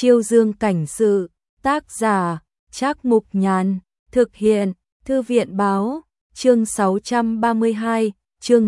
Chiêu Dương cảnh sự, tác giả, Trác Mục Nhàn, thực hiện, Thư viện báo, chương 632, chương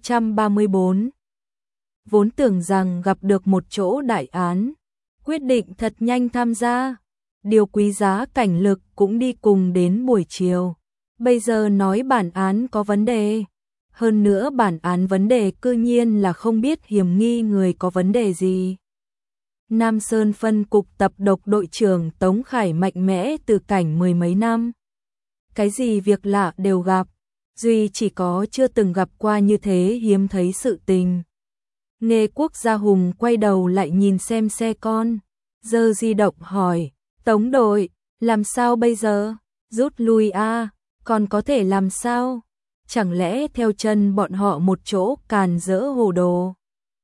634. Vốn tưởng rằng gặp được một chỗ đại án, quyết định thật nhanh tham gia. Điều quý giá cảnh lực cũng đi cùng đến buổi chiều. Bây giờ nói bản án có vấn đề. Hơn nữa bản án vấn đề cư nhiên là không biết hiểm nghi người có vấn đề gì. Nam Sơn phân cục tập độc đội trưởng Tống Khải mạnh mẽ từ cảnh mười mấy năm. Cái gì việc lạ đều gặp, duy chỉ có chưa từng gặp qua như thế hiếm thấy sự tình. Nghê Quốc Gia Hùng quay đầu lại nhìn xem xe con, giơ di động hỏi, Tống đội, làm sao bây giờ? Rút lui a, còn có thể làm sao? Chẳng lẽ theo chân bọn họ một chỗ càn rỡ hồ đồ?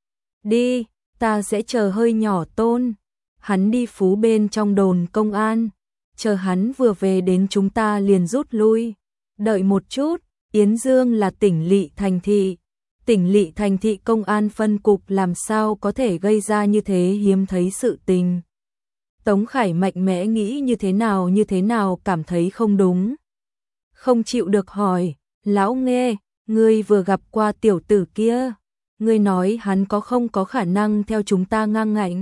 Đi, ta sẽ chờ hơi nhỏ Tôn. Hắn đi phú bên trong đồn công an, chờ hắn vừa về đến chúng ta liền rút lui. Đợi một chút, Yến Dương là tỉnh lỵ thành thị. Tỉnh lỵ thành thị công an phân cục làm sao có thể gây ra như thế hiếm thấy sự tình. Tống Khải mạnh mẽ nghĩ như thế nào cảm thấy không đúng. Không chịu được hỏi, lão Nghê, ngươi vừa gặp qua tiểu tử kia, ngươi nói hắn có không có khả năng theo chúng ta ngang ngạnh.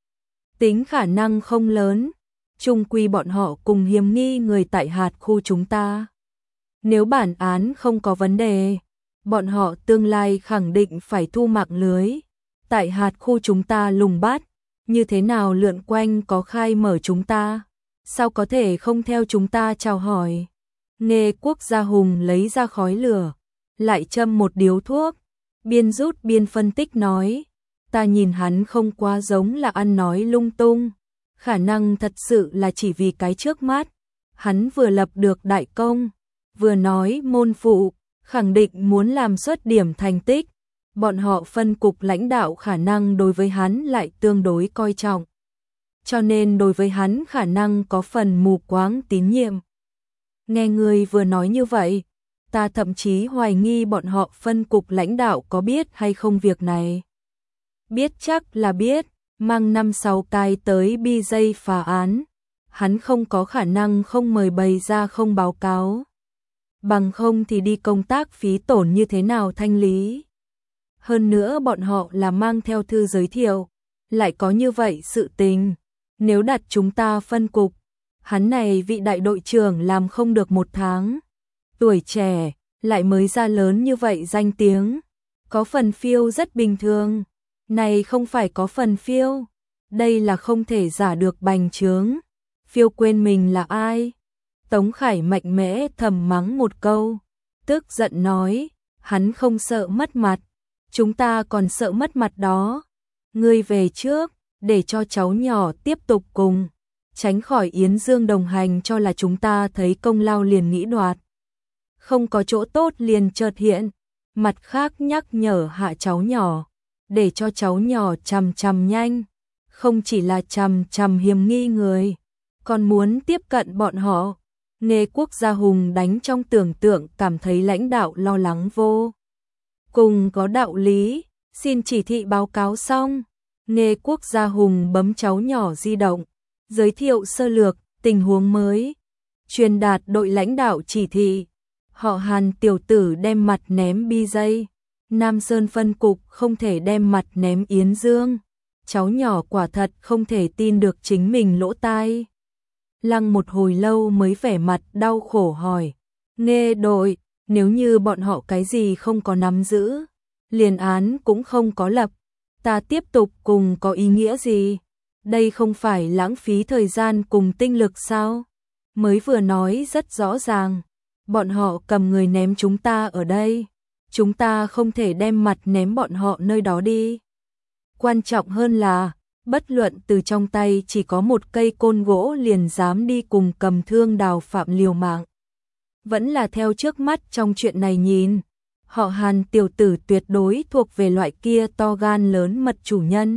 Tính khả năng không lớn, chung quy bọn họ cùng hiểm nghi người tại hạt khu chúng ta. Nếu bản án không có vấn đề, bọn họ tương lai khẳng định phải thu mạng lưới. Tại hạt khu chúng ta lùng bắt, như thế nào lượn quanh có khai mở chúng ta, sao có thể không theo chúng ta chào hỏi. Nghê Quốc Gia Hùng lấy ra khói lửa, lại châm một điếu thuốc, biên rút biên phân tích nói, ta nhìn hắn không quá giống là ăn nói lung tung, khả năng thật sự là chỉ vì cái trước mắt, hắn vừa lập được đại công, vừa nói môn phụ, khẳng định muốn làm xuất điểm thành tích, bọn họ phân cục lãnh đạo khả năng đối với hắn lại tương đối coi trọng, cho nên đối với hắn khả năng có phần mù quáng tín nhiệm. Nghe người vừa nói như vậy, ta thậm chí hoài nghi bọn họ phân cục lãnh đạo có biết hay không việc này. Biết chắc là biết, mang 5-6 cái tới BJ phá án, hắn không có khả năng không mời bày ra không báo cáo. Bằng không thì đi công tác phí tổn như thế nào thanh lý. Hơn nữa bọn họ là mang theo thư giới thiệu, lại có như vậy sự tình. Nếu đặt chúng ta phân cục, hắn này vị đại đội trưởng làm không được 1 tháng. Tuổi trẻ, lại mới ra lớn như vậy danh tiếng. Có phần phiêu rất bình thường. Này không phải có phần phiêu. Đây là không thể giả được bành trướng. Phiêu quên mình là ai? Tống Khải mạnh mẽ thầm mắng một câu. Tức giận nói, hắn không sợ mất mặt. Chúng ta còn sợ mất mặt đó. Ngươi về trước, để cho cháu nhỏ tiếp tục cùng. Tránh khỏi Yến Dương đồng hành cho là chúng ta thấy công lao liền nghĩ đoạt. Không có chỗ tốt liền chợt hiện. Mặt khác nhắc nhở hạ cháu nhỏ. Để cho cháu nhỏ chằm nhanh. Không chỉ là chằm hiểm nghi người. Còn muốn tiếp cận bọn họ. Nghê Quốc Gia Hùng đánh trong tưởng tượng cảm thấy lãnh đạo lo lắng vô cùng có đạo lý, xin chỉ thị báo cáo xong. Nghê Quốc Gia Hùng bấm cháu nhỏ di động, giới thiệu sơ lược, tình huống mới, truyền đạt đội lãnh đạo chỉ thị. Họ Hàn tiểu tử đem mặt ném BJ, Nam Sơn phân cục không thể đem mặt ném Yến Dương. Cháu nhỏ quả thật không thể tin được chính mình lỗ tai. Lăng một hồi lâu mới vẻ mặt đau khổ hỏi, Nghê đội, nếu như bọn họ cái gì không có nắm giữ, liền án cũng không có lập, ta tiếp tục cùng có ý nghĩa gì? Đây không phải lãng phí thời gian cùng tinh lực sao? Mới vừa nói rất rõ ràng, bọn họ cầm người ném chúng ta ở đây, chúng ta không thể đem mặt ném bọn họ nơi đó đi. Quan trọng hơn là, bất luận từ trong tay chỉ có một cây côn gỗ liền dám đi cùng cầm thương đào phạm liều mạng. Vẫn là theo trước mắt trong chuyện này nhìn, họ Hàn tiểu tử tuyệt đối thuộc về loại kia to gan lớn mật chủ nhân.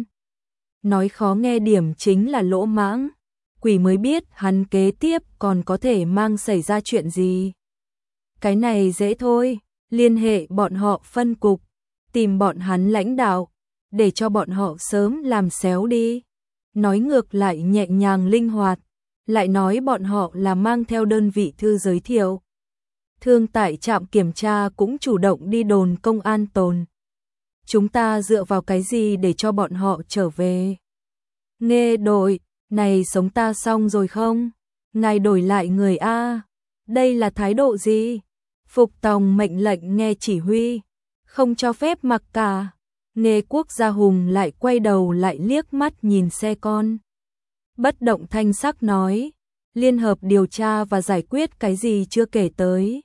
Nói khó nghe điểm chính là lỗ mãng, quỷ mới biết hắn kế tiếp còn có thể mang xảy ra chuyện gì. Cái này dễ thôi, liên hệ bọn họ phân cục, tìm bọn hắn lãnh đạo, để cho bọn họ sớm làm xéo đi. nói ngược lại nhẹ nhàng linh hoạt, lại nói bọn họ là mang theo đơn vị thư giới thiệu. Thương tại trạm kiểm tra cũng chủ động đi đồn công an tồn. Chúng ta dựa vào cái gì để cho bọn họ trở về? Nghe đội, này sống ta xong rồi không? Ngài đổi lại người A. Đây là thái độ gì? Phục tòng mệnh lệnh nghe chỉ huy, không cho phép mặc cả. Nghe Quốc Gia Hùng lại quay đầu lại liếc mắt nhìn xe con. Bất động thanh sắc nói, liên hợp điều tra và giải quyết cái gì chưa kể tới.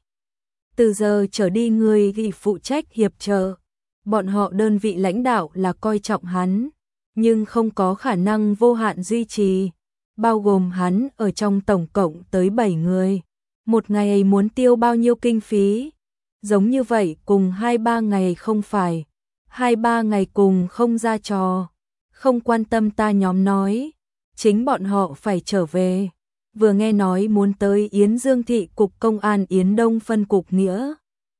Từ giờ trở đi người ghi phụ trách hiệp trợ. Bọn họ đơn vị lãnh đạo là coi trọng hắn, nhưng không có khả năng vô hạn duy trì, bao gồm hắn ở trong tổng cộng tới 7 người. Một ngày muốn tiêu bao nhiêu kinh phí? Giống như vậy cùng 2-3 ngày không phải, 2-3 ngày cùng không ra trò. Không quan tâm ta nhóm nói, chính bọn họ phải trở về. Vừa nghe nói muốn tới Yến Dương thị cục công an Yến Đông phân cục nghĩa.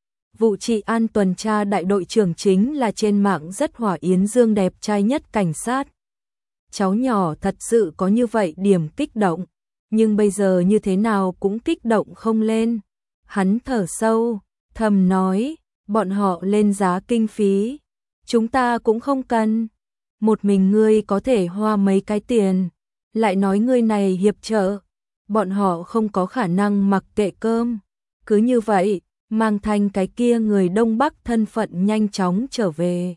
Vụ trị an tuần tra đại đội trưởng chính là trên mạng rất hỏa Yến Dương đẹp trai nhất cảnh sát. Cháu nhỏ thật sự có như vậy điểm kích động, nhưng bây giờ như thế nào cũng kích động không lên. Hắn thở sâu, thầm nói, bọn họ lên giá kinh phí, chúng ta cũng không cần. Một mình ngươi có thể hoa mấy cái tiền, lại nói ngươi này hiệp trợ, bọn họ không có khả năng mặc kệ cơm. Cứ như vậy, mang thành cái kia người Đông Bắc thân phận nhanh chóng trở về.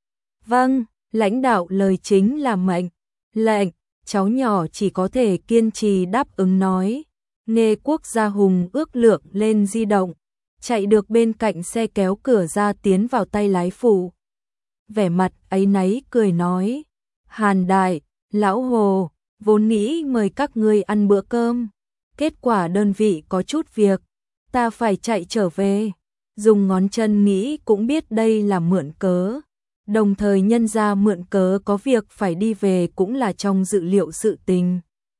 Vâng, lãnh đạo lời chính là mệnh lệnh, cháu nhỏ chỉ có thể kiên trì đáp ứng nói. Nghe Quốc Gia Hùng ước lượng lên di động, chạy được bên cạnh xe kéo cửa ra tiến vào tay lái phụ. Vẻ mặt áy náy cười nói, Hàn Đại, Lão Hồ, vốn nghĩ mời các ngươi ăn bữa cơm, kết quả đơn vị có chút việc, ta phải chạy trở về. Dùng ngón chân nghĩ cũng biết đây là mượn cớ, đồng thời nhân ra mượn cớ có việc phải đi về cũng là trong dự liệu sự tình.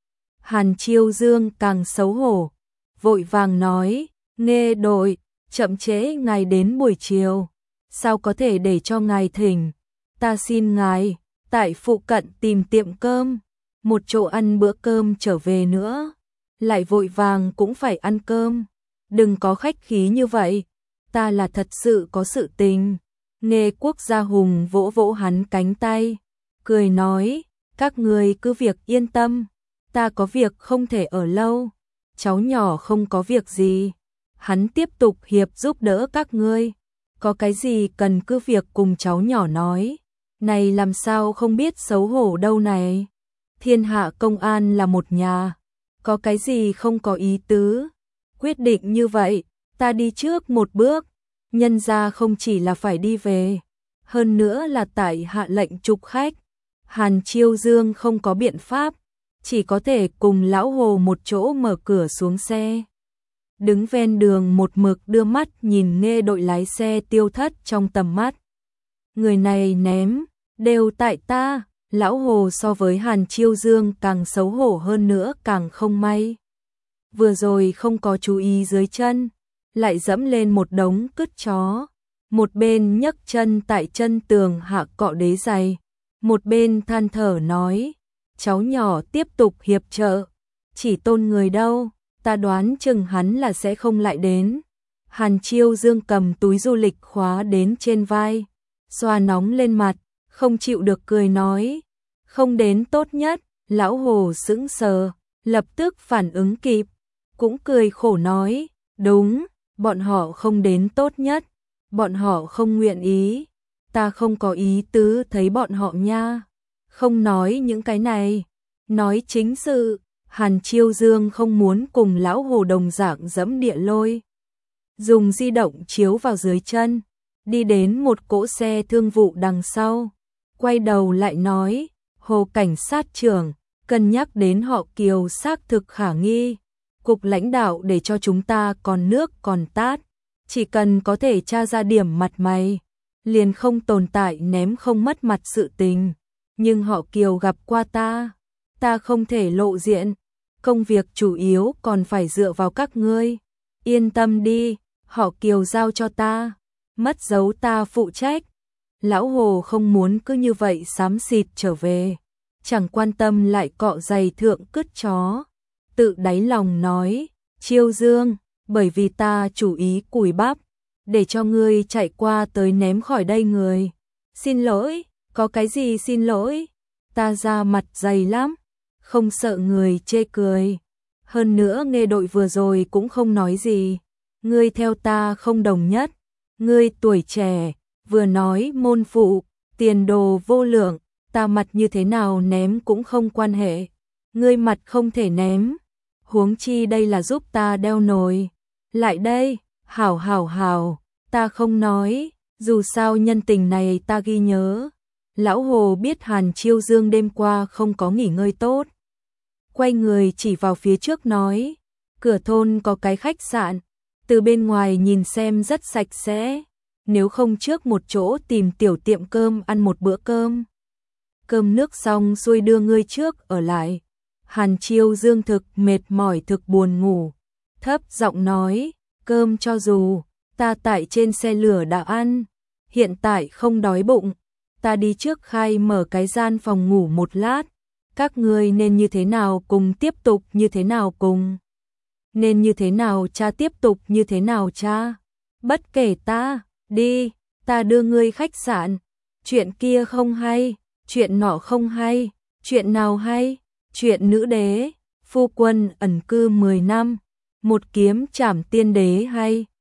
Hàn Chiêu Dương càng xấu hổ, vội vàng nói, nghe đội, chậm trễ ngài đến buổi chiều, sao có thể để cho ngài thỉnh, ta xin ngài, tại phụ cận tìm tiệm cơm, một chỗ ăn bữa cơm trở về nữa, lại vội vàng cũng phải ăn cơm, đừng có khách khí như vậy, ta là thật sự có sự tình. Nghe Quốc Gia Hùng vỗ vỗ hắn cánh tay, cười nói, các người cứ việc yên tâm, ta có việc không thể ở lâu, cháu nhỏ không có việc gì, hắn tiếp tục hiệp giúp đỡ các ngươi, có cái gì cần cứ việc cùng cháu nhỏ nói, này làm sao không biết xấu hổ đâu này, thiên hạ công an là một nhà, có cái gì không có ý tứ, quyết định như vậy, ta đi trước một bước. Nhân ra không chỉ là phải đi về, hơn nữa là tại hạ lệnh trục khách. Hàn Chiêu Dương không có biện pháp, chỉ có thể cùng Lão Hồ một chỗ mở cửa xuống xe. Đứng ven đường một mực đưa mắt nhìn nghe đội lái xe tiêu thất trong tầm mắt. Người này ném, đều tại ta. Lão Hồ so với Hàn Chiêu Dương càng xấu hổ hơn nữa càng không may. Vừa rồi không có chú ý dưới chân, lại dẫm lên một đống cứt chó, một bên nhấc chân tại chân tường hạ cọ đế giày, một bên than thở nói, cháu nhỏ tiếp tục hiệp trợ, chỉ tôn người đâu, ta đoán chừng hắn là sẽ không lại đến. Hàn Chiêu Dương cầm túi du lịch khóa đến trên vai, xoa nóng lên mặt, không chịu được cười nói, không đến tốt nhất. Lão Hồ sững sờ, lập tức phản ứng kịp, cũng cười khổ nói, đúng, bọn họ không đến tốt nhất, bọn họ không nguyện ý, ta không có ý tứ thấy bọn họ nha, không nói những cái này, nói chính sự. Hàn Chiêu Dương không muốn cùng Lão Hồ đồng dạng dẫm địa lôi, dùng di động chiếu vào dưới chân, đi đến một cỗ xe thương vụ đằng sau, quay đầu lại nói, Hồ cảnh sát trưởng, cân nhắc đến họ Kiều xác thực khả nghi, cục lãnh đạo để cho chúng ta còn nước còn tát, chỉ cần có thể tra ra điểm mặt mày, liền không tồn tại ném không mất mặt sự tình, nhưng họ Kiều gặp qua ta không thể lộ diện, công việc chủ yếu còn phải dựa vào các ngươi, yên tâm đi, họ Kiều giao cho ta, mất dấu ta phụ trách. Lão Hồ không muốn cứ như vậy xám xịt trở về, chẳng quan tâm lại cọ giày thượng cứt chó. Tự đáy lòng nói, Chiêu Dương, bởi vì ta chủ ý cùi bắp, để cho ngươi chạy qua tới ném khỏi đây người. Xin lỗi, có cái gì xin lỗi, ta ra mặt dày lắm, không sợ người chê cười. Hơn nữa Nghê Đội vừa rồi cũng không nói gì, ngươi theo ta không đồng nhất, ngươi tuổi trẻ, vừa nói môn phụ, tiền đồ vô lượng, ta mặt như thế nào ném cũng không quan hệ, ngươi mặt không thể ném, huống chi đây là giúp ta đeo nồi. Lại đây, hảo hảo hảo, ta không nói, dù sao nhân tình này ta ghi nhớ. Lão Hồ biết Hàn Chiêu Dương đêm qua không có nghỉ ngơi tốt. Quay người chỉ vào phía trước nói, cửa thôn có cái khách sạn, từ bên ngoài nhìn xem rất sạch sẽ, nếu không trước một chỗ tìm tiểu tiệm cơm ăn một bữa cơm. Cơm nước xong xuôi đưa ngươi trước ở lại. Hàn Chiêu Dương thực mệt mỏi thực buồn ngủ, thấp giọng nói, cơm cho dù, ta tại trên xe lửa đã ăn, hiện tại không đói bụng, ta đi trước khai mở cái gian phòng ngủ một lát, các ngươi nên như thế nào cùng tiếp tục như thế nào cùng. Nên như thế nào cha tiếp tục như thế nào cha, bất kể ta, đi, ta đưa ngươi khách sạn, chuyện kia không hay, chuyện nọ không hay, chuyện nào hay, chuyện nữ đế, phu quân ẩn cư 10 năm, một kiếm trảm tiên đế hay.